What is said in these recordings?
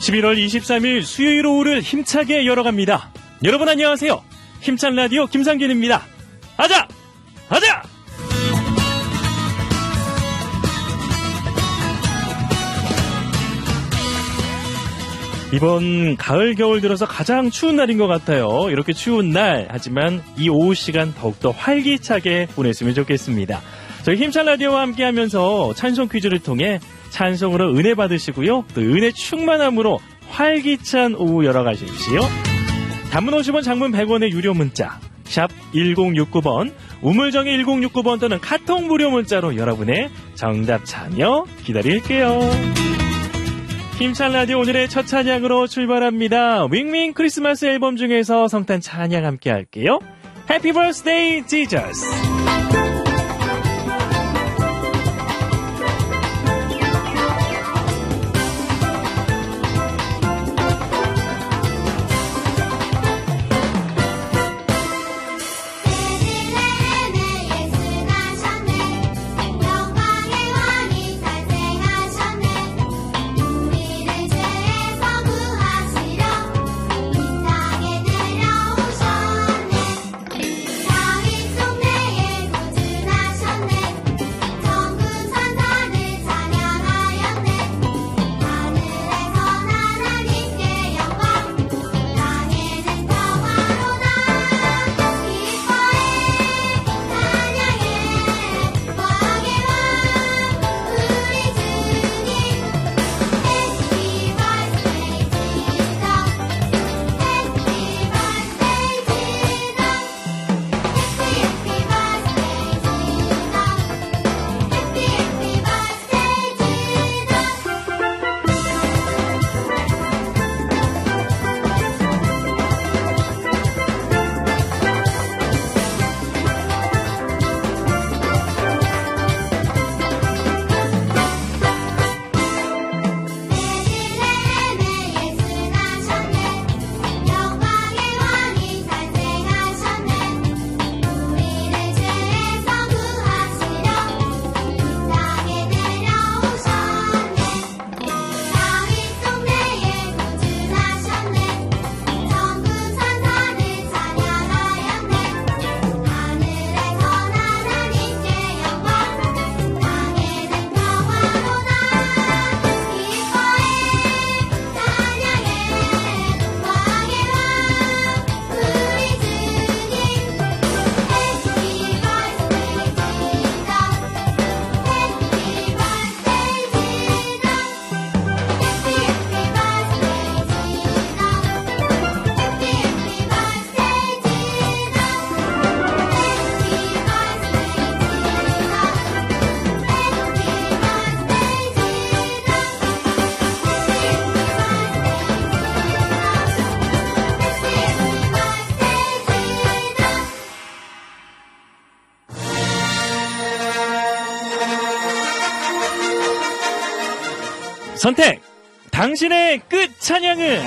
11월 23일 수요일 오후를 힘차게 열어갑니다. 여러분 안녕하세요. 힘찬 라디오 김상균입니다. 아자! 아자! 이번 가을 겨울 들어서 가장 추운 날인 것 같아요. 이렇게 추운 날, 하지만 이 오후 시간 더욱더 활기차게 보냈으면 좋겠습니다. 저희 힘찬 라디오와 함께하면서 찬송 퀴즈를 통해 찬송으로 은혜 받으시고요. 또 은혜 충만함으로 활기찬 오후 열어가십시오. 단문 50원, 장문 100원의 유료 문자 샵 1069번, 우물정의 1069번 또는 카톡 무료 문자로 여러분의 정답 참여 기다릴게요. 힘찬 라디오 오늘의 첫 찬양으로 출발합니다. 윙윙 크리스마스 앨범 중에서 성탄 찬양 함께 할게요. Happy Birthday Jesus. 선택! 당신의 끝 찬양은!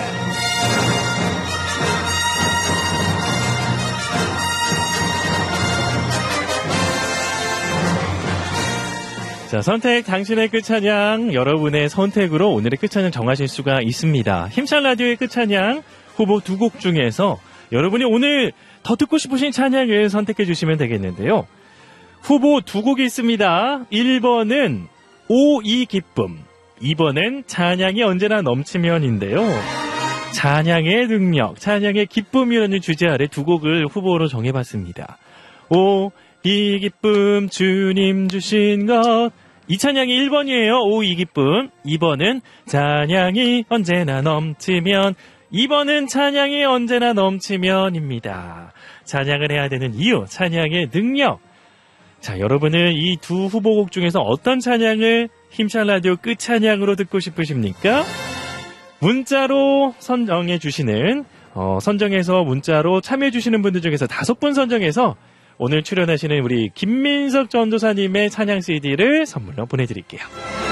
자, 선택 당신의 끝 찬양, 여러분의 선택으로 오늘의 끝 찬양 정하실 수가 있습니다. 힘찬 라디오의 끝 찬양 후보 2곡 중에서 여러분이 오늘 더 듣고 싶으신 찬양을 선택해 주시면 되겠는데요. 후보 2곡이 있습니다. 1번은 오 이 기쁨, 2번은 찬양이 언제나 넘치면인데요. 찬양의 능력, 찬양의 기쁨이라는 주제 아래 2곡을 후보로 정해봤습니다. 오 이 기쁨 주님 주신 것, 이 찬양이 1번이에요. 오 이 기쁨. 2번은 찬양이 언제나 넘치면, 2번은 찬양이 언제나 넘치면입니다. 찬양을 해야 되는 이유, 찬양의 능력. 자, 여러분은 이 두 후보곡 중에서 어떤 찬양을 힘찬 라디오 끝 찬양으로 듣고 싶으십니까? 문자로 선정해 주시는, 선정해서 문자로 참여해 주시는 분들 중에서 5분 선정해서 오늘 출연하시는 우리 김민석 전도사님의 찬양 CD를 선물로 보내드릴게요.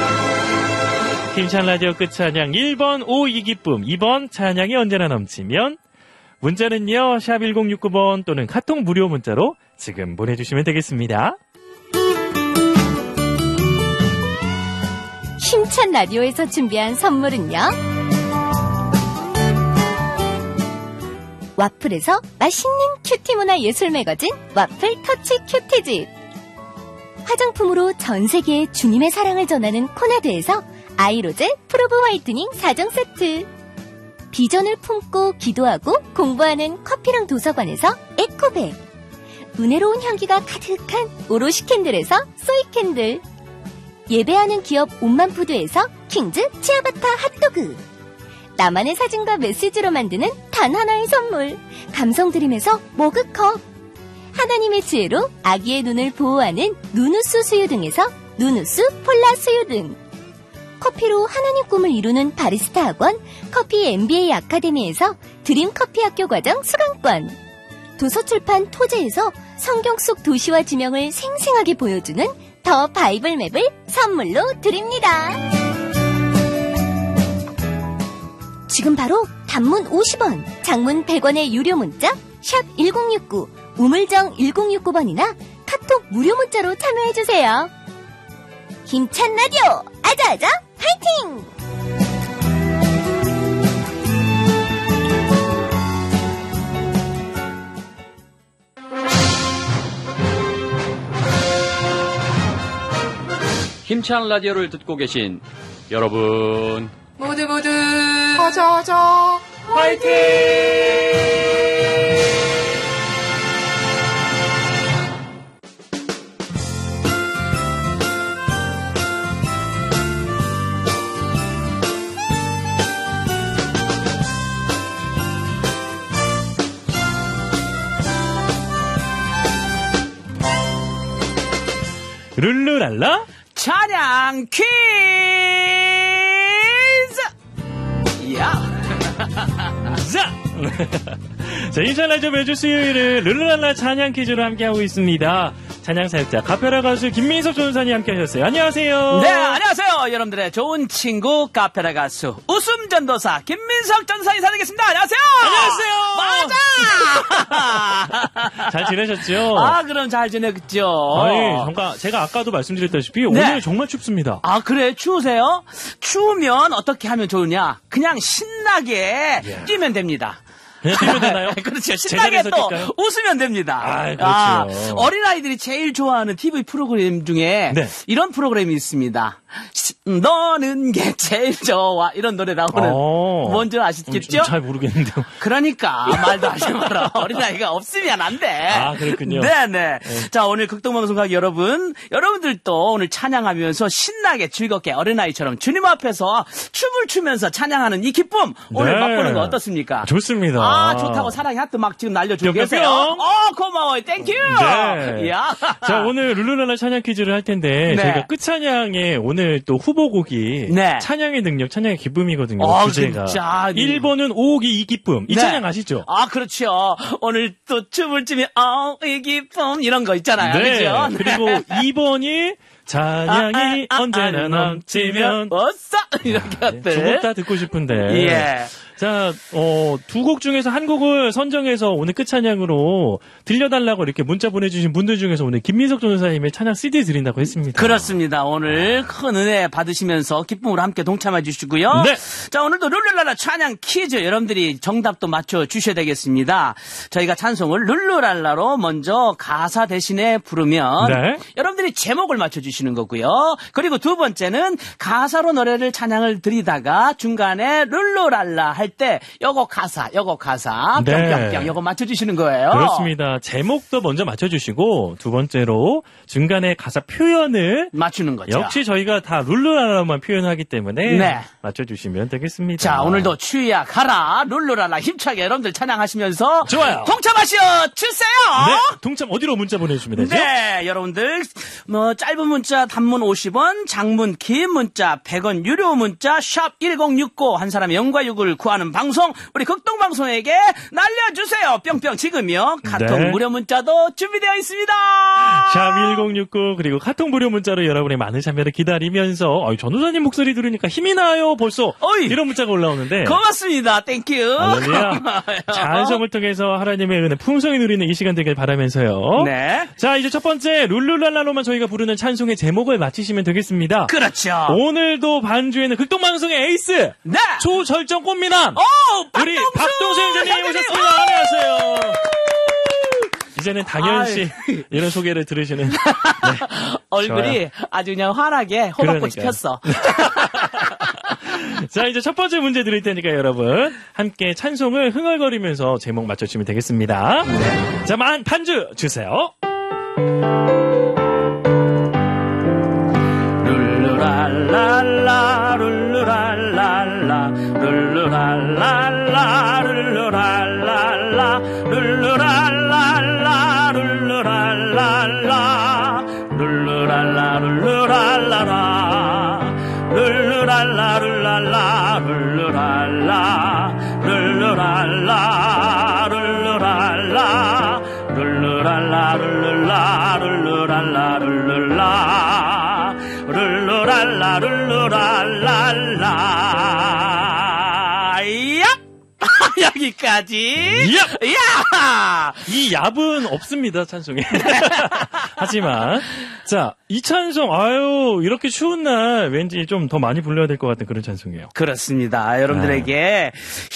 힘찬 라디오 끝 찬양 1번 오 이 기쁨, 2번 찬양이 언제나 넘치면. 문자는요 샵 1069번 또는 카톡 무료 문자로 지금 보내주시면 되겠습니다. 힘찬 라디오에서 준비한 선물은요, 와플에서 맛있는 큐티 문화 예술 매거진 와플 터치 큐티집. 화장품으로 전 세계에 주님의 사랑을 전하는 코나드에서 아이로젤 프로브 화이트닝 4종 세트. 비전을 품고 기도하고 공부하는 커피랑 도서관에서 에코백. 은혜로운 향기가 가득한 오롯이 캔들에서 소이 캔들. 예배하는 기업 온만푸드에서 킹즈 치아바타 핫도그. 나만의 사진과 메시지로 만드는 단 하나의 선물 감성드림에서 머그컵. 하나님의 지혜로 아기의 눈을 보호하는 누누스 수유 등에서 누누스 폴라 수유 등. 커피로 하나님 꿈을 이루는 바리스타 학원 커피 MBA 아카데미에서 드림 커피 학교 과정 수강권. 도서출판 토제에서 성경 속 도시와 지명을 생생하게 보여주는 더 바이블 맵을 선물로 드립니다. 지금 바로 단문 50원, 장문 100원의 유료 문자 샵 1069, 우물정 1069번이나 카톡 무료 문자로 참여해주세요. 힘찬 라디오 아자아자 파이팅! 힘찬 라디오를 듣고 계신 여러분 모두 하자 화이팅! 룰루랄라 찬양 퀴즈! 야! 자, 인샬라디오 매주 수요일을 룰루랄라 찬양 퀴즈로 함께하고 있습니다. 찬양 사역자 카페라 가수 김민석 전도사님 함께하셨어요. 안녕하세요. 네, 안녕하세요. 여러분들의 좋은 친구 카페라 가수 웃음 전도사 김민석 전도사 인사드리겠습니다. 안녕하세요. 맞아. 잘 지내셨죠? 아, 그럼 잘 지냈죠. 아니, 잠깐 제가 아까도 말씀드렸다시피 네. 오늘 정말 춥습니다. 아, 그래? 추우세요? 추우면 어떻게 하면 좋으냐? 그냥 신나게 뛰면 됩니다. 그냥 뛰면 되나요? 그렇죠. 신나게 또 뛸까요? 웃으면 됩니다. 그렇죠. 어린아이들이 제일 좋아하는 TV 프로그램 중에 네. 이런 프로그램이 있습니다. 너는 게 제일 좋아. 이런 노래 나오는. 뭔지 아시겠죠? 잘 모르겠는데요. 그러니까 말도 하지 마라. 어린아이가 없으면 안 돼. 아, 그렇군요. 네네. 자, 오늘 극동방송각 여러분들도 오늘 찬양하면서 신나게 즐겁게 어린아이처럼 주님 앞에서 춤을 추면서 찬양하는 이 기쁨 오늘 네. 맛보는 거 어떻습니까? 좋습니다. 아, 좋다고 사랑의 하트 막 지금 날려주고 뿅뿅뿅. 계세요. 고마워요. 땡큐. 네. 야. 자, 오늘 룰루랄라 찬양 퀴즈를 할 텐데 네. 저희가 끝찬양에 오늘 또 후보곡이 네. 찬양의 능력, 찬양의 기쁨이거든요. 주제가. 진짜. 1번은 오기 이 기쁨. 이 네. 찬양 아시죠? 아, 그렇죠. 오늘 또 춤을 추면 이 기쁨 이런 거 있잖아요. 네. 그죠? 그리고 2번이 찬양이 언제나 넘치면 어싸 이렇게 두 곡 다 듣고 싶은데. 예. 자, 두 곡 중에서 한 곡을 선정해서 오늘 끝찬양으로 들려달라고 이렇게 문자 보내주신 분들 중에서 오늘 김민석 전도사님의 찬양 CD 드린다고 했습니다. 그렇습니다. 오늘 큰 은혜 받으시면서 기쁨으로 함께 동참해 주시고요. 네. 자, 오늘도 룰루랄라 찬양 퀴즈 여러분들이 정답도 맞춰 주셔야 되겠습니다. 저희가 찬송을 룰루랄라로 먼저 가사 대신에 부르면 네. 여러분들이 제목을 맞춰 주시는 거고요. 그리고 두 번째는 가사로 노래를 찬양을 드리다가 중간에 룰루랄라 할 때 요거 가사 네. 뿅뿅뿅 요거 맞춰 주시는 거예요. 그렇습니다. 제목도 먼저 맞춰주시고 두 번째로 중간에 가사 표현을 맞추는 거죠. 역시 저희가 다 룰루랄라만 표현하기 때문에 네. 맞춰주시면 되겠습니다. 자, 오늘도 추위야 가라 룰루랄라 힘차게 여러분들 찬양하시면서 좋아요. 동참하시어 주세요. 네, 동참 어디로 문자 보내주시면 되죠? 네, 여러분들 짧은 문자 단문 50원, 장문 긴 문자 100원 유료 문자 샵 1069 한 사람의 영과 육을 구하는 방송 우리 극동방송에게 날려주세요. 뿅뿅 지금요. 카톡 네. 무료 문자도 준비되어 있습니다. 샵 1069 그리고 카톡 무료 문자로 여러분의 많은 참여를 기다리면서 전도사님 목소리 들으니까 힘이 나요 벌써 어이. 이런 문자가 올라오는데 고맙습니다. 땡큐. 할렐루야. 찬송을 통해서 하나님의 은혜 풍성히 누리는 이 시간 되길 바라면서요. 네. 자, 이제 첫 번째 룰루랄라로만 저희가 부르는 찬송의 제목을 맞히시면 되겠습니다. 그렇죠. 오늘도 반주에는 극동방송의 에이스 네. 초절정 꽃미남 우리 박동수 형제님 오셨습니다. 안녕하세요. 이제는 당연시 이런 소개를 들으시는 얼굴이 좋아요. 아주 그냥 환하게 호박꽃이 그러니까요. 폈어. 자, 이제 첫 번째 문제 드릴 테니까 여러분 함께 찬송을 흥얼거리면서 제목 맞춰주시면 되겠습니다. 자, 반주 주세요. 룰루랄랄라 룰루랄랄라 룰루랄랄라 룰루랄랄라 룰루랄랄라 룰루랄랄라 룰루랄라 룰루랄라라 룰루랄라 룰랄라 룰루랄라 룰루랄라 룰루랄라 룰루랄라 룰루랄라 룰루랄라 룰루랄라 룰루랄랄라 야 여기까지 야! 야 이 얍은 없습니다, 찬송에. 하지만, 자, 이 찬송, 이렇게 추운 날 왠지 좀 더 많이 불러야 될 것 같은 그런 찬송이에요. 그렇습니다. 여러분들에게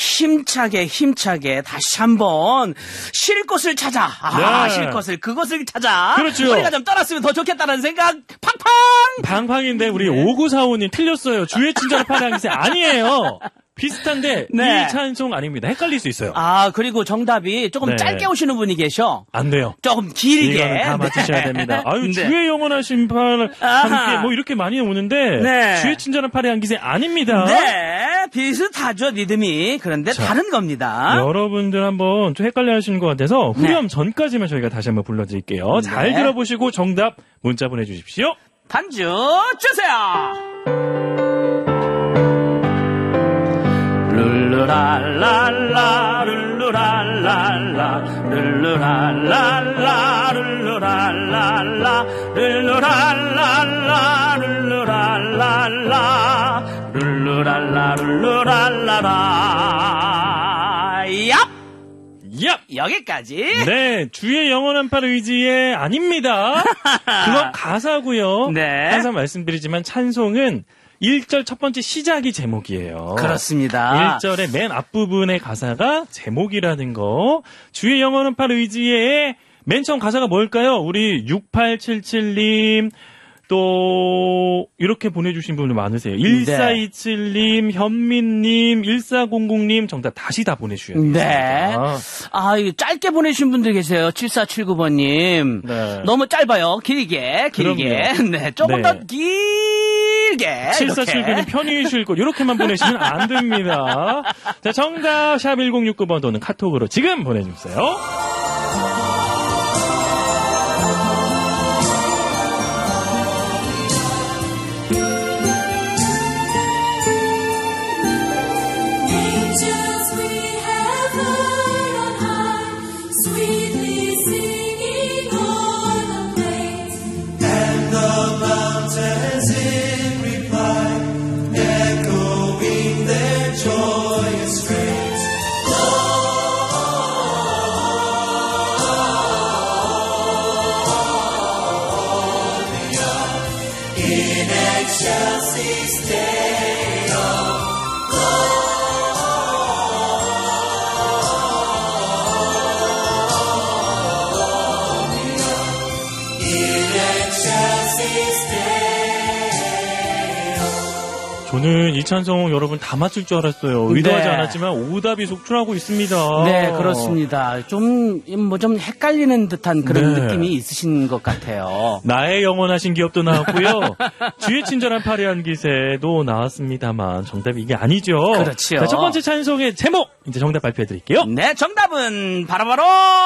힘차게 다시 한번 쉴 곳을 찾아. 네. 쉴 곳을, 그곳을 찾아. 그렇죠. 우리가 좀 떠났으면 더 좋겠다는 생각 팡팡! 방팡인데 우리 5945님 틀렸어요. 주의 친절한 파랑새 아니에요. 비슷한데 네. 이 찬송 아닙니다. 헷갈릴 수 있어요. 그리고 정답이 조금 네. 짧게 오시는 분이 계셔. 안 돼요. 조금 길게. 이거는 다 맞추셔야 네. 됩니다. 네. 주의 영원한 심판 함께 아하. 뭐 이렇게 많이 오는데 네. 주의 친절한 팔의 한기세 아닙니다. 네, 비슷하죠, 리듬이. 그런데 자, 다른 겁니다. 여러분들 한번 좀 헷갈려 하시는 것 같아서 후렴 네. 전까지만 저희가 다시 한번 불러드릴게요. 네. 잘 들어보시고 정답 문자 보내주십시오. 반주 주세요. 룰루랄랄라 룰루랄랄라 룰루랄랄라 룰루랄랄라 룰루랄랄라 룰루랄랄라 룰루랄라 룰루랄라라 얍! 야! 여기까지. 네, 주의 영원한 팔 의지에 아닙니다. 그건 가사고요. 네. 항상 말씀드리지만 찬송은 1절 첫 번째 시작이 제목이에요. 그렇습니다. 1절의 맨 앞부분의 가사가 제목이라는 거. 주의 영원한 팔 의지에 맨 처음 가사가 뭘까요? 우리 6877님 또 이렇게 보내주신 분들 많으세요. 1427님, 현민님, 1400님 정답 다시 다 보내주셔야 돼요. 네. 이거 짧게 보내신 분들 계세요. 7479번님. 네. 너무 짧아요. 길게. 그럼요. 네. 조금 네. 더 길게. 7479님 편히 쉴 곳 이렇게만 보내시면 안 됩니다. 자, 정답 샵 1069번 또는 카톡으로 지금 보내주세요. Angels we have heard on high, sweetly singing o'er the plains. And the mountains in reply, echoing their joyous strains. In excelsis Deo, 저는 이 찬송 여러분 다 맞출 줄 알았어요. 의도하지 네. 않았지만 오답이 속출하고 있습니다. 네, 그렇습니다. 좀 헷갈리는 듯한 그런 네. 느낌이 있으신 것 같아요. 나의 영원하신 기업도 나왔고요. 주의 친절한 파리한 기세도 나왔습니다만 정답이 이게 아니죠. 그렇죠. 자, 첫 번째 찬송의 제목 이제 정답 발표해드릴게요. 네, 정답은 바로바로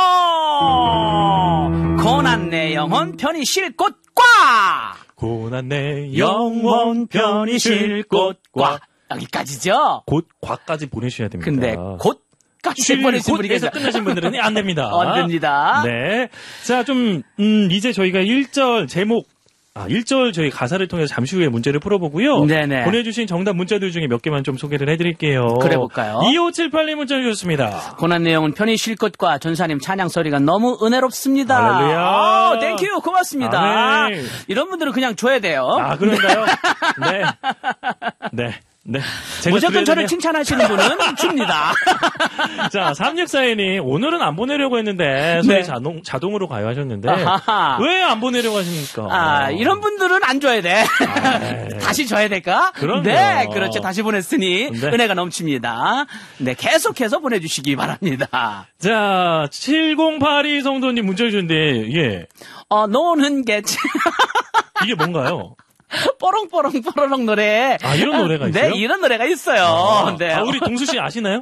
고난 내 영혼 편히 쉴 곳과 고난 내 영혼 편히 쉴 곳과 여기까지죠. 곧 과까지 보내셔야 됩니다. 근데 곧까지 보내신 분이 곳에서 계세요. 끝나신 분들은 안 됩니다. 안 됩니다. 네. 자, 좀 이제 저희가 1절 제목 1절 저희 가사를 통해서 잠시 후에 문제를 풀어보고요. 네네. 보내주신 정답 문자들 중에 몇 개만 좀 소개를 해드릴게요. 그래 볼까요? 2578님 문자 주셨습니다. 고난 내용은 편히 쉴 것과 전사님 찬양 소리가 너무 은혜롭습니다. 할렐루야. 땡큐 고맙습니다. 아멘. 이런 분들은 그냥 줘야 돼요. 아, 그런가요? 네. 네. 네. 제가 무조건 드려야 저를 되네요. 칭찬하시는 분은 줍니다. 자, 3642님, 오늘은 안 보내려고 했는데, 소리 네. 자동으로 가요 하셨는데, 아하하. 왜 안 보내려고 하십니까? 이런 분들은 안 줘야 돼. 네. 다시 줘야 될까? 그럼요. 네, 그렇죠. 다시 보냈으니 네. 은혜가 넘칩니다. 네, 계속해서 보내주시기 바랍니다. 자, 7082 성도님 문자 주셨는데, 예. 노는 게 이게 뭔가요? 뽀롱뽀롱 뽀로롱 노래. 이런 노래가 있어요? 네, 이런 노래가 있어요. 네. 우리 동수 씨 아시나요?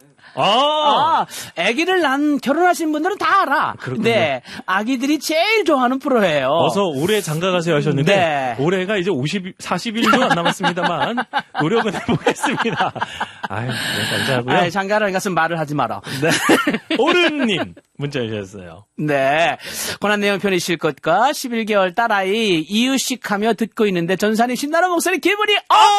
아기를 결혼하신 분들은 다 알아. 그렇군요. 네. 아기들이 제일 좋아하는 프로예요. 어서 올해 장가 가세요 하셨는데, 네. 올해가 이제 40일도 안 남았습니다만, 노력은 해보겠습니다. 아유, 네, 감사하고요. 장가를 갔으면 말을 하지 마라. 네. 오른님 문자 주셨어요. 네. 고난 내용 편히 쉴 것과 11개월 딸아이 이유식하며 듣고 있는데 전산이 신나는 목소리 기분이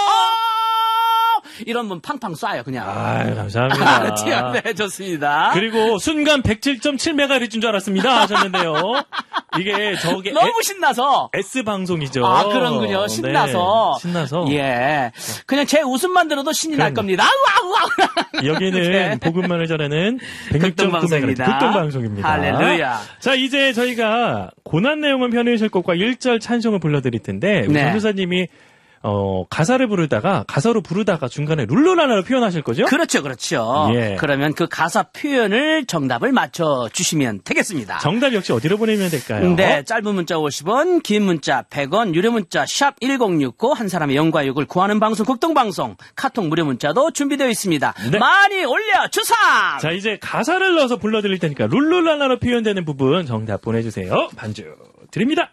이런 분 팡팡 쏴요 그냥. 아유, 감사합니다. 네, 좋습니다. 그리고 순간 107.7MHz인 줄 알았습니다 하셨는데요. 이게 저게 너무 신나서. S방송이죠. 그런군요. 신나서. 네, 신나서. 예. 그냥 제 웃음만 들어도 신이 날 겁니다. 아우. 여기는 네. 복음만을 전하는 106.9MHz 극동방송입니다. 극동방송입니다. 할렐루야. 자, 이제 저희가 고난 내용은 편히실 것과 1절 찬송을 불러드릴 텐데 우리 네. 전도사님이 가사를 부르다가 가사로 부르다가 중간에 룰루랄라를 표현하실 거죠? 그렇죠. 예. 그러면 그 가사 표현을 정답을 맞춰주시면 되겠습니다. 정답 역시 어디로 보내면 될까요? 네, 짧은 문자 50원, 긴 문자 100원, 유료 문자 샵 1069, 한 사람의 영과 육을 구하는 방송, 극동방송, 카톡 무료 문자도 준비되어 있습니다. 네. 많이 올려주삼! 자, 이제 가사를 넣어서 불러드릴 테니까 룰루랄라로 표현되는 부분 정답 보내주세요. 반주 드립니다.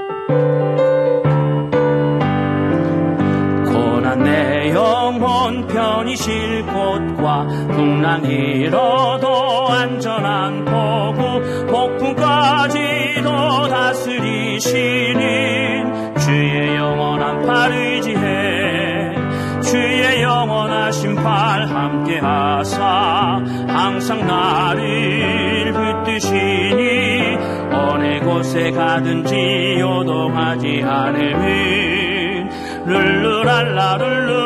고난 내 영혼 편히 쉴 곳과 풍랑 잃어도 안전한 도구 폭풍까지도 다스리시는 주의 영원한 팔 의지해 주의 영원하신 팔 함께하사 항상 나를 붙드시니 어느 곳에 가든지 요동하지 않으니 룰루랄라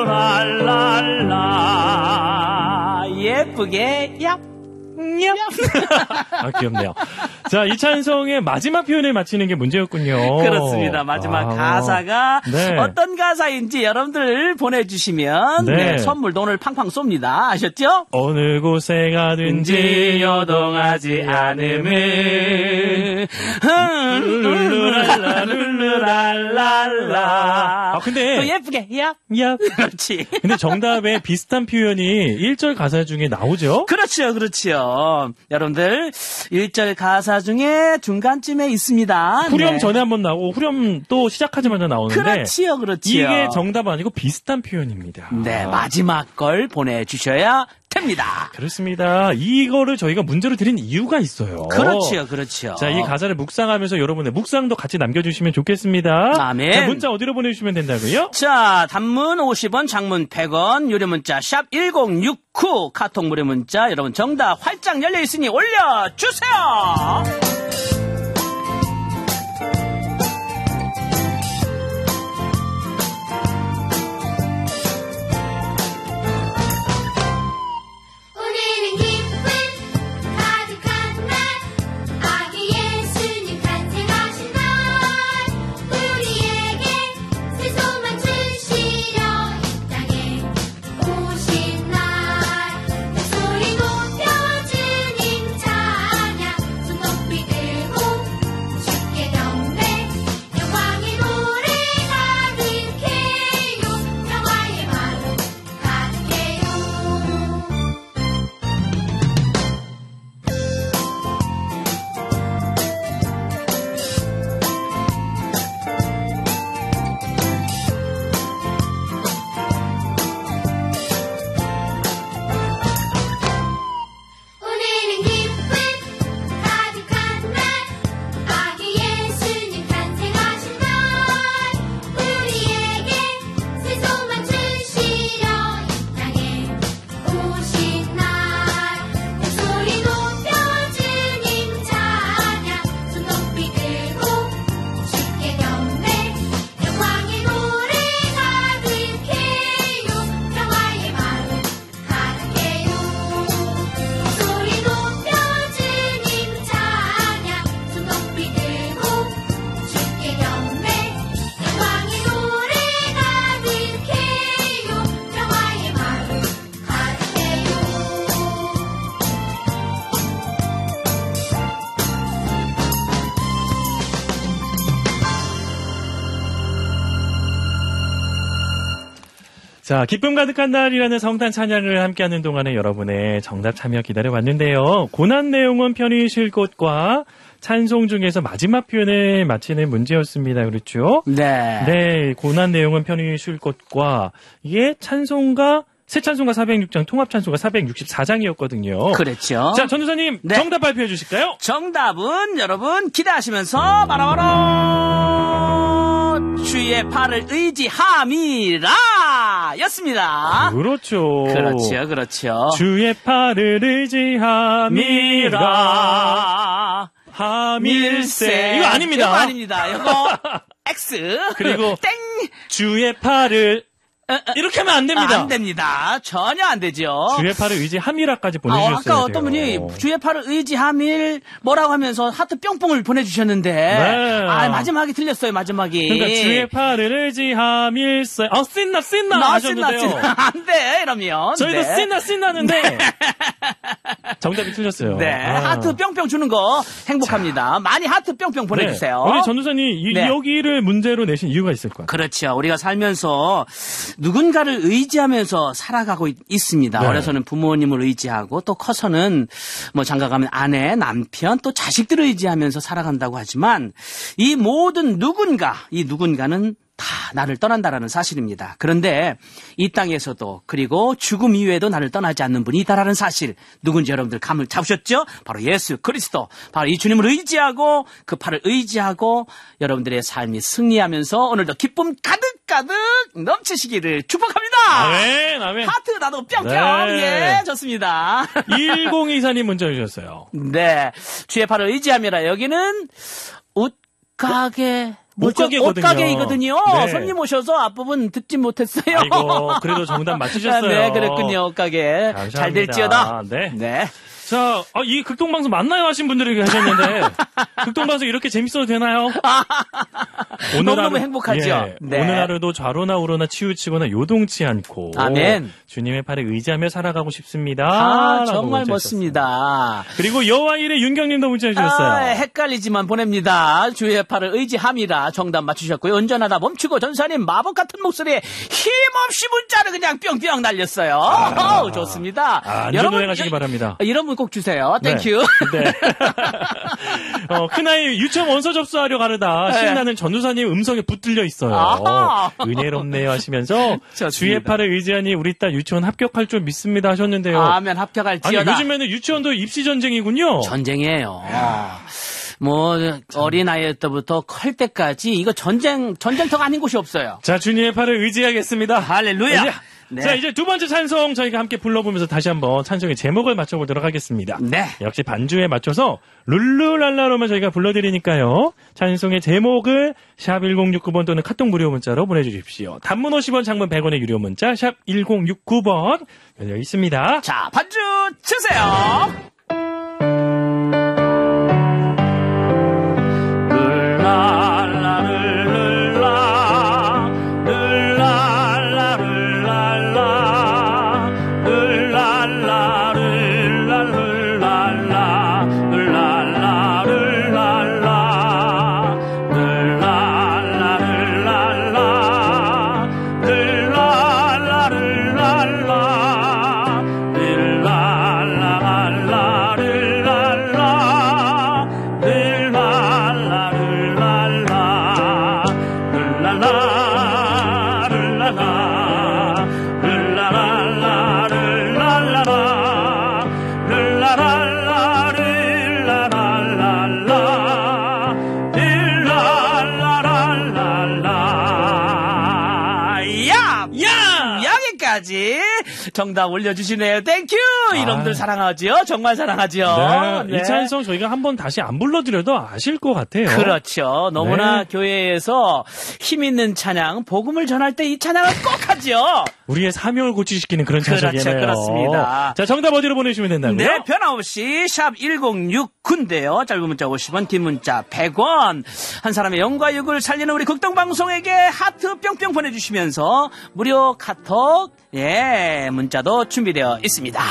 룰루랄랄라 예쁘게 얍 귀엽네요. 자, 이 찬송의 마지막 표현을 맞히는 게 문제였군요. 그렇습니다. 마지막 가사가 네. 어떤 가사인지 여러분들 보내주시면 네. 선물 돈을 팡팡 쏩니다. 아셨죠? 어느 곳에 가든지 요동하지 않음을 룰루랄라 룰루랄랄라. 근데 또 예쁘게 얍 야. 그렇지. 근데 정답에 비슷한 표현이 1절 가사 중에 나오죠? 그렇죠. 여러분들 1절 가사 중에 중간쯤에 있습니다. 후렴 네. 전에 한번 나오고 후렴 또 시작하자마자 나오는데 그렇지요. 이게 정답 아니고 비슷한 표현입니다. 네, 마지막 걸 보내주셔야 됩니다. 그렇습니다. 이거를 저희가 문제로 드린 이유가 있어요. 그렇죠. 자, 이 가사를 묵상하면서 여러분의 묵상도 같이 남겨주시면 좋겠습니다. 아멘. 자, 문자 어디로 보내주시면 된다고요? 자, 단문 50원, 장문 100원, 유료 문자 샵 1069, 카톡 무료 문자 여러분 정답 활짝 열려 있으니 올려주세요. 오늘은 기쁨 가득한 날 아기 예수님 탄생하신 날 우리에게 새 소망 주시려 이 땅에 오신 날 큰 소리 높여 주님 찬양 손 높이 자, 기쁨 가득한 날이라는 성탄 찬양을 함께하는 동안에 여러분의 정답 참여 기다려봤는데요. 고난 내용은 편히 쉴 곳과 찬송 중에서 마지막 표현을 마치는 문제였습니다. 그렇죠? 네. 네, 고난 내용은 편히 쉴 곳과 이게 찬송가 새 찬송가 406장, 통합 찬송가 464장이었거든요. 그렇죠. 자, 전도사님 네. 정답 발표해 주실까요? 정답은 여러분 기대하시면서 바로바로 주의 팔을 의지함이라 였습니다. 그렇죠. 그렇죠. 주의 팔을 의지함이라 하밀세. 이거 아닙니다. 이거 아닙니다. 이거 X. 그리고 땡. 주의 팔을 이렇게 하면 안 됩니다. 안 됩니다. 전혀 안 되죠. 주의 팔을 의지함이라까지 보내주셨어요. 아까 어떤 분이 주의 팔을 의지함일 뭐라고 하면서 하트 뿅뿅을 보내주셨는데 네. 마지막이 틀렸어요. 마지막이. 그러니까 주의 팔을 의지함일세. 씬나 하셨는데요. 안 돼. 이러면. 저희도 네. 씬나는데 정답이 틀렸어요. 네. 하트 뿅뿅 주는 거 행복합니다. 많이 하트 뿅뿅 보내주세요. 네. 우리 전도사님 네. 여기를 문제로 내신 이유가 있을 거예요. 그렇죠. 우리가 살면서 누군가를 의지하면서 살아가고 있습니다. 네. 어려서는 부모님을 의지하고 또 커서는 뭐 장가가면 아내, 남편, 또 자식들을 의지하면서 살아간다고 하지만 이 모든 이 누군가는 다 나를 떠난다라는 사실입니다. 그런데 이 땅에서도 그리고 죽음 이후에도 나를 떠나지 않는 분이 있다라는 사실 누군지 여러분들 감을 잡으셨죠? 바로 예수 그리스도. 바로 이 주님을 의지하고 그 팔을 의지하고 여러분들의 삶이 승리하면서 오늘도 기쁨 가득가득 넘치시기를 축복합니다. 아멘. 하트 나도 뿅뿅. 네. 예, 좋습니다. 1024님 문자 주셨어요. 네. 주의 팔을 의지함이라 여기는 옷가게 옷가게거든요. 옷가게이거든요. 네. 손님 오셔서 앞부분 듣지 못했어요. 아이고, 그래도 정답 맞추셨어요. 네, 그랬군요. 옷가게. 감사합니다. 잘 될지어다. 네. 자, 이 극동방송 맞나요 하신 분들이 계셨는데 극동방송 이렇게 재밌어도 되나요? 너무너무 행복하죠. 예, 네. 오늘 하루도 좌로나 우로나 치우치거나 요동치 않고 아멘. 주님의 팔에 의지하며 살아가고 싶습니다. 라고 정말 문자 멋습니다. 주셨어요. 그리고 여와일의 윤경님도 문자 주셨어요. 헷갈리지만 보냅니다. 주의 팔을 의지함이라 정답 맞추셨고요. 운전하다 멈추고 전사님 마법 같은 목소리에 힘없이 문자를 그냥 뿅뿅 날렸어요. 좋습니다. 안전운행하시기 바랍니다. 이런 분 꼭 주세요. 땡큐. 네. 큰아이 유치원 원서 접수하려 가려다 신나는 전도사님 음성에 붙들려 있어요. 아하. 은혜롭네요 하시면서 좋습니다. 주의 팔을 의지하니 우리 딸 유치원 합격할 줄 믿습니다 하셨는데요. 아멘 합격할지어다. 아니 요즘에는 유치원도 입시 전쟁이군요. 전쟁이에요. 뭐 어린아이 때부터 클 때까지 이거 전쟁터가 아닌 곳이 없어요. 자, 주님의 팔을 의지하겠습니다. 할렐루야. 네. 자, 이제 두 번째 찬송 저희가 함께 불러보면서 다시 한번 찬송의 제목을 맞춰보도록 하겠습니다. 네. 역시 반주에 맞춰서 룰루랄라로만 저희가 불러드리니까요. 찬송의 제목을 샵 1069번 또는 카톡 무료 문자로 보내주십시오. 단문 50원, 장문 100원의 유료 문자 샵 1069번 열려 있습니다. 자, 반주 주세요. 정답 올려주시네요. 땡큐! 이놈들 사랑하죠? 정말 사랑하죠? 네. 이 찬송 저희가 한번 다시 안 불러드려도 아실 것 같아요. 그렇죠. 너무나 네. 교회에서 힘 있는 찬양, 복음을 전할 때 이 찬양을 꼭 하죠. 우리의 사명을 고취시키는 그런 그렇죠. 찬송이네요. 그렇습니다. 자, 정답 어디로 보내주시면 된다고요? 네, 변함없이 샵 1069인데요. 짧은 문자 50원, 긴 문자 100원. 한 사람의 영과 육을 살리는 우리 극동방송에게 하트 뿅뿅 보내주시면서 무료 카톡, 문자도 준비되어 있습니다.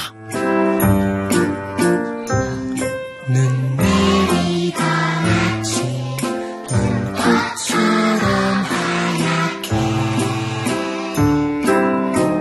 눈물이 다 마치 눈꽃처럼 하얗게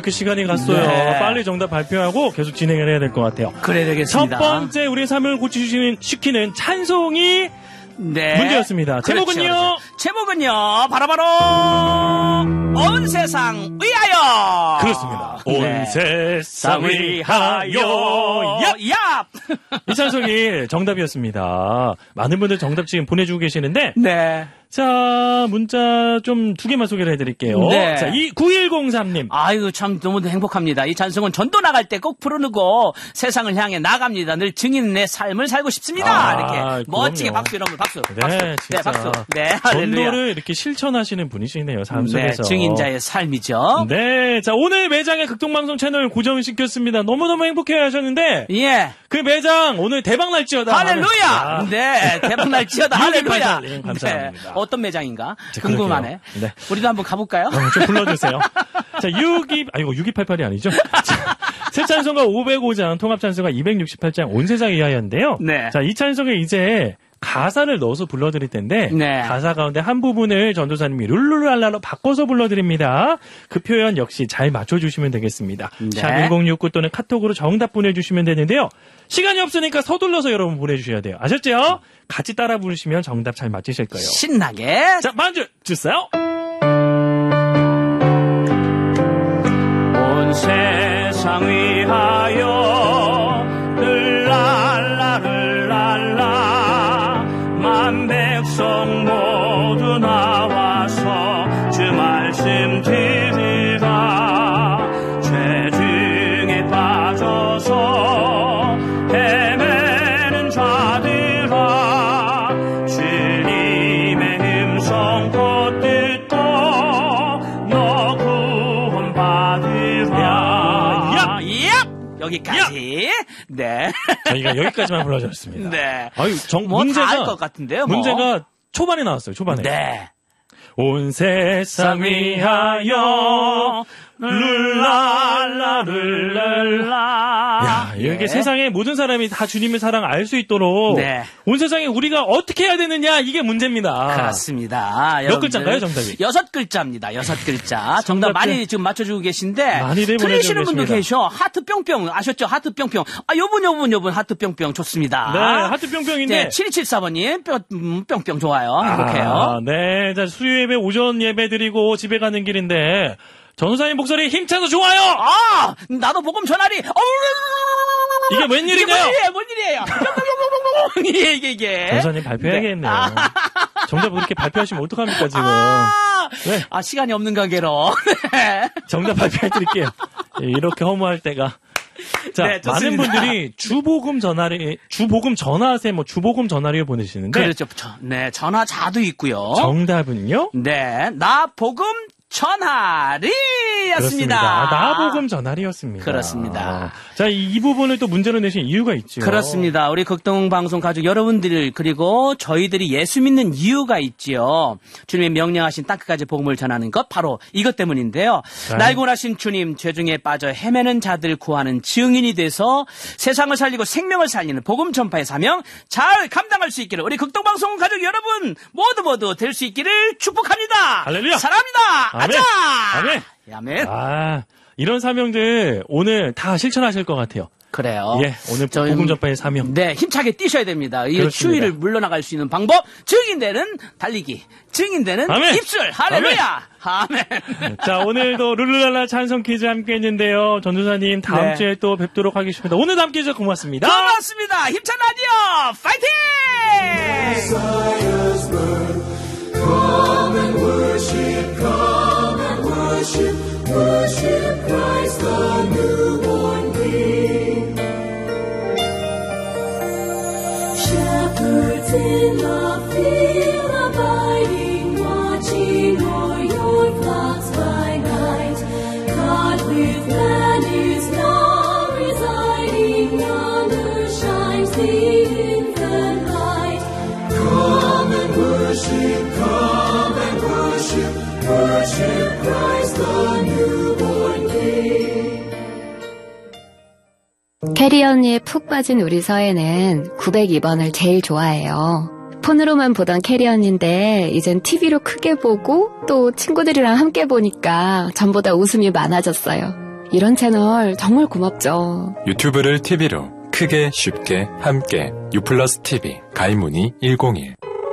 이렇게 시간이 갔어요. 네. 빨리 정답 발표하고 계속 진행을 해야 될 것 같아요. 그래야 되겠습니다. 첫 번째 우리의 삶을 고치시키는 찬송이 네. 문제였습니다. 그렇죠, 제목은요? 그렇죠. 제목은요, 바로 온 세상 위하여. 그렇습니다. 온 네. 세상 위하여. 얍! 야! 이 찬송이 정답이었습니다. 많은 분들 정답 지금 보내주고 계시는데, 네. 자, 문자 좀 2개만 소개를 해드릴게요. 네. 자, 9103님. 아이고, 참, 너무 행복합니다. 이 찬송은 전도 나갈 때 꼭 부르고 세상을 향해 나갑니다. 늘 증인의 삶을 살고 싶습니다. 이렇게 그럼요. 멋지게 박수, 여러분, 박수. 네, 박수. 진짜. 네, 박수. 네, 할렐루야. 전도를 이렇게 실천하시는 분이시네요, 삶 네, 속에서. 증인자의 삶이죠. 네, 자, 오늘 매장에 극동방송 채널 고정시켰습니다. 너무너무 행복해 하셨는데, 예. 그 매장 오늘 대박 날지어다. 할렐루야! 아, 네, 대박 날지어다. 할렐루야! 6288님, 감사합니다. 네, 어떤 매장인가? 자, 궁금하네. 그러게요. 네. 우리도 한번 가볼까요? 좀 불러주세요. 자, 6288이 아니죠? 자, 새 찬송가 505장, 통합 찬송가 268장, 온 세상 위하여인데요. 네. 자, 이 찬송에 이제 가사를 넣어서 불러드릴 텐데, 네. 가사 가운데 한 부분을 전도사님이 룰루랄라로 바꿔서 불러드립니다. 그 표현 역시 잘 맞춰주시면 되겠습니다. 네. 샵 1069 또는 카톡으로 정답 보내주시면 되는데요. 시간이 없으니까 서둘러서 여러분 보내주셔야 돼요. 아셨죠? 같이 따라 부르시면 정답 잘 맞히실 거예요. 신나게. 자, 먼저 주세요. 온 세상 위하여 르랄라 르랄라 만 백성 모두 나와서 주 말씀 들으라 죄중에 빠져서 헤매는 자들아 주님의 음성 곧 듣고 너 구원 받으라. 여기까지. 네. 저희가 여기까지만 불러줬습니다. 네. 아유, 뭐 다 할 문제가 것 같은데요. 뭐. 문제가 초반에 나왔어요. 초반에. 네. 온 세상 위하여 룰랄라 룰랄라. 야, 이렇게 예. 세상의 모든 사람이 다 주님의 사랑 알 수 있도록 네. 온 세상에 우리가 어떻게 해야 되느냐 이게 문제입니다. 그렇습니다. 몇 글자인가요, 정답이? 6글자입니다. 6글자. 정답 많이 지금 맞춰주고 계신데 많이들 틀리시는 보내주고 분도 계십니다. 계셔. 하트 뿅뿅 아셨죠? 하트 뿅뿅. 아, 요분 하트 뿅뿅 좋습니다. 네, 하트 뿅뿅인데. 네, 7274번님 뿅뿅 좋아요. 행복해요. 네, 자 수요 예배 오전 예배 드리고 집에 가는 길인데 전도사님 목소리 힘차서 좋아요. 아, 나도 복음 전하리. 이게 웬일인가요? 뭔 일이에요? 이게. 전도사님 발표해야겠네요. 정답 그렇게 발표하시면 어떡합니까 지금? 네. 아, 시간이 없는 관계로. 네. 정답 발표해드릴게요. 이렇게 허무할 때가. 자, 네, 많은 좋습니다. 분들이 주복음 전하세, 주복음 전하리를 보내시는데. 그렇죠. 네, 전화자도 있고요. 정답은요? 네, 나 복음 전하리였습니다. 그렇습니다. 나복음 전하리였습니다. 그렇습니다. 자, 이 부분을 또 문제로 내신 이유가 있죠. 그렇습니다. 우리 극동방송 가족 여러분들 그리고 저희들이 예수 믿는 이유가 있지요. 주님의 명령하신 땅끝까지 복음을 전하는 것 바로 이것 때문인데요. 네. 날 구원하신 주님 죄 중에 빠져 헤매는 자들 구하는 증인이 돼서 세상을 살리고 생명을 살리는 복음 전파의 사명 잘 감당할 수 있기를 우리 극동방송 가족 여러분 모두 될 수 있기를 축복합니다. 할렐루야. 사랑합니다. 아멘. 아자. 아멘. 아멘. 아, 이런 사명들 오늘 다 실천하실 것 같아요. 그래요. 예, 오늘 저희- 복음 전파의 사명. 네, 힘차게 뛰셔야 됩니다. 이 그렇습니다. 추위를 물러나갈 수 있는 방법, 증인되는 달리기, 증인되는 아멘. 입술, 할렐루야, 아멘. 자, 오늘도 룰루랄라 찬송 퀴즈 함께 했는데요. 전도사님 다음 네. 주에 또 뵙도록 하겠습니다. 오늘 함께 해주셔서 고맙습니다. 고맙습니다. 힘찬 라디오, 파이팅! Worship Christ the newborn King. Shepherds in the field abiding, watching o'er your flocks by night. God with man is now residing, yonder shines the infant light. Come and worship, worship Christ the newborn King. 캐리 언니의 푹 빠진 우리 서해는 902번을 제일 좋아해요. 폰으로만 보던 캐리 언니인데 이젠 TV로 크게 보고 또 친구들이랑 함께 보니까 전보다 웃음이 많아졌어요. 이런 채널 정말 고맙죠. 유튜브를 TV로 크게 쉽게 함께 유플러스 TV 가입문의 101.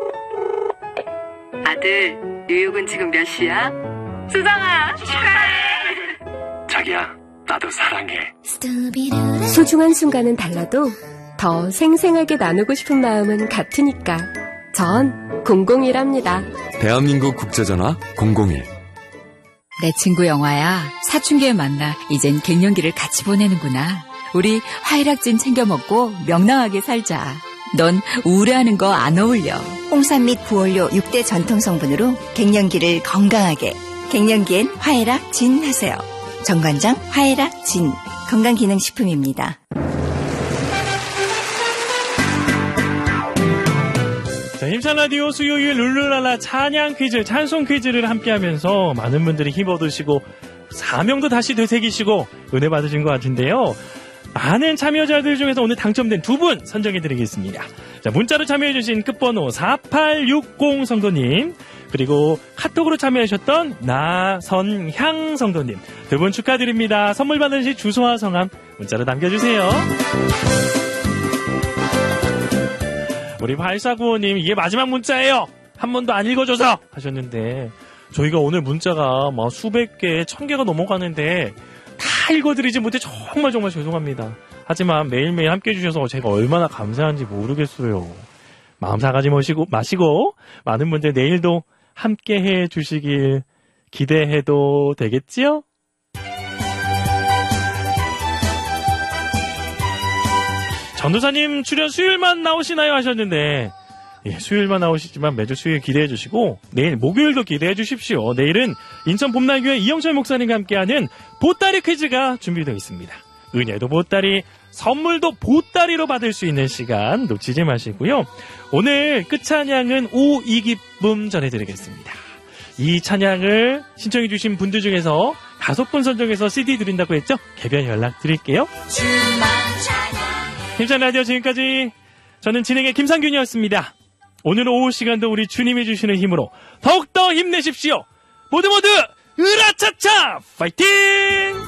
아들, 뉴욕은 지금 몇 시야? 수정아, 축하해! 자기야, 나도 사랑해. 소중한 순간은 달라도 더 생생하게 나누고 싶은 마음은 같으니까 전 001합니다. 대한민국 국제전화 001. 내 친구 영화야. 사춘기에 만나 이젠 갱년기를 같이 보내는구나. 우리 화이락진 챙겨 먹고 명랑하게 살자. 넌 우울해하는 거 안 어울려. 홍삼 및 부원료 6대 전통 성분으로 갱년기를 건강하게. 갱년기엔 화이락 진 하세요. 정관장 화이락 진 건강기능식품입니다. 자, 힘찬 라디오 수요일 룰루랄라 찬양 퀴즈, 찬송 퀴즈를 함께하면서 많은 분들이 힘 얻으시고 사명도 다시 되새기시고 은혜 받으신 것 같은데요. 많은 참여자들 중에서 오늘 당첨된 두 분 선정해드리겠습니다. 자, 문자로 참여해주신 끝번호 4860 성도님, 그리고 카톡으로 참여하셨던 나선향 성도님 두 분 축하드립니다. 선물 받으실 주소와 성함 문자로 남겨주세요. 우리 8495님, 이게 마지막 문자예요. 한 번도 안 읽어줘서 하셨는데, 저희가 오늘 문자가 막 수백 개, 1000개가 넘어가는데 다 읽어드리지 못해 정말 죄송합니다. 하지만 매일매일 함께 해주셔서 제가 얼마나 감사한지 모르겠어요. 마음 상하지 마시고 많은 분들 내일도 함께 해주시길 기대해도 되겠지요? 전도사님 출연 수요일만 나오시나요 하셨는데, 예, 수요일만 나오시지만 매주 수요일 기대해 주시고 내일 목요일도 기대해 주십시오. 내일은 인천 봄날교회 이영철 목사님과 함께하는 보따리 퀴즈가 준비되어 있습니다. 은혜도 보따리, 선물도 보따리로 받을 수 있는 시간 놓치지 마시고요. 오늘 끝찬양은 오 이 기쁨 전해드리겠습니다. 이 찬양을 신청해 주신 분들 중에서 5분 선정해서 CD 드린다고 했죠? 개별 연락드릴게요. 힘찬 라디오 지금까지 저는 진행의 김상균이었습니다. 오늘 오후 시간도 우리 주님이 주시는 힘으로 더욱더 힘내십시오. 모두 으라차차 파이팅!